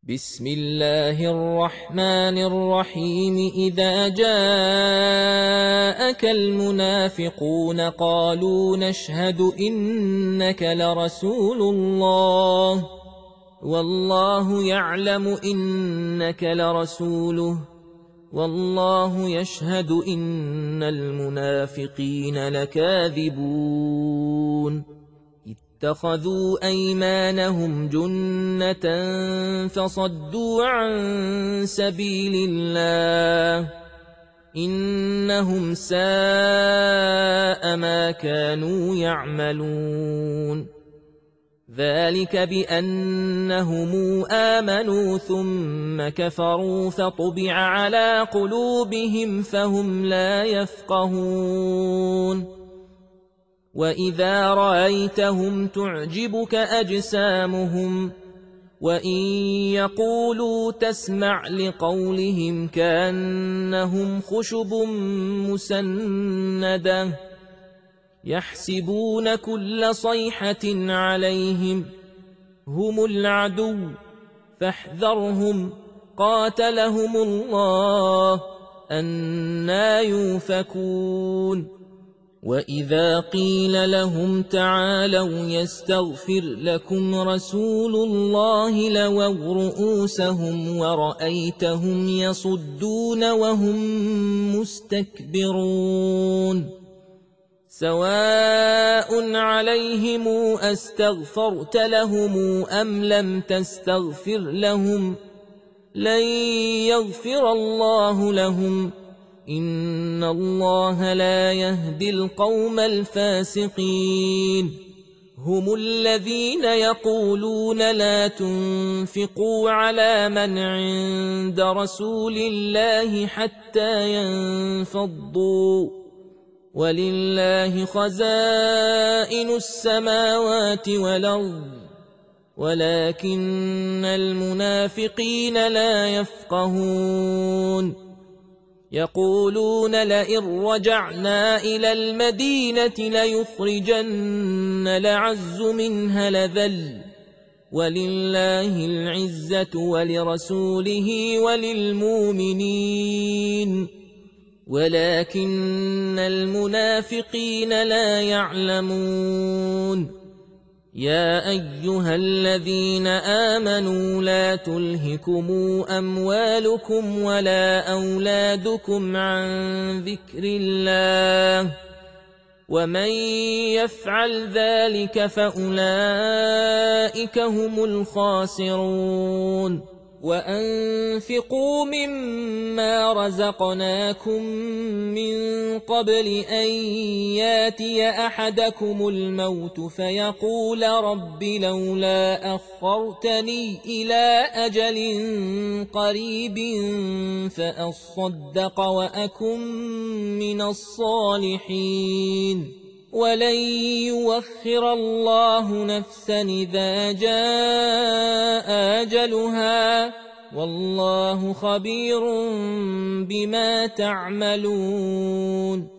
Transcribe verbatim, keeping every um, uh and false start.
بسم الله الرحمن الرحيم إذا جاءك المنافقون قالوا نشهد إنك لرسول الله والله يعلم إنك لرسوله والله يشهد إن المنافقين لكاذبون اتخذوا أيمانهم جنة فصدوا عن سبيل الله إنهم ساء ما كانوا يعملون ذلك بأنهم آمنوا ثم كفروا فطبع على قلوبهم فهم لا يفقهون وإذا رأيتهم تعجبك أجسامهم وإن يقولوا تسمع لقولهم كأنهم خشب مسندة يحسبون كل صيحة عليهم هم العدو فاحذرهم قاتلهم الله أنى يؤفكون وإذا قيل لهم تعالوا يستغفر لكم رسول الله لووا رؤوسهم ورأيتهم يصدون وهم مستكبرون سواء عليهم أستغفرت لهم أم لم تستغفر لهم لن يغفر الله لهم إن الله لا يهدي القوم الفاسقين هم الذين يقولون لا تنفقوا على من عند رسول الله حتى ينفضوا ولله خزائن السماوات والأرض ولكن المنافقين لا يفقهون يقولون لئن رجعنا إلى المدينة ليخرجن الأعز منها الأذل ولله العزة ولرسوله وللمؤمنين ولكن المنافقين لا يعلمون يا أيها الذين آمنوا لا تلهكم أموالكم ولا أولادكم عن ذكر الله ومن يفعل ذلك فأولئك هم الخاسرون وأنفقوا مما رزقناكم من قبل أن ياتي أحدكم الموت فيقول رب لولا أخرتني إلى أجل قريب فأصدق وأكن من الصالحين ولن يوخر الله نفسا إذا جاء أجلها والله خبير بما تعملون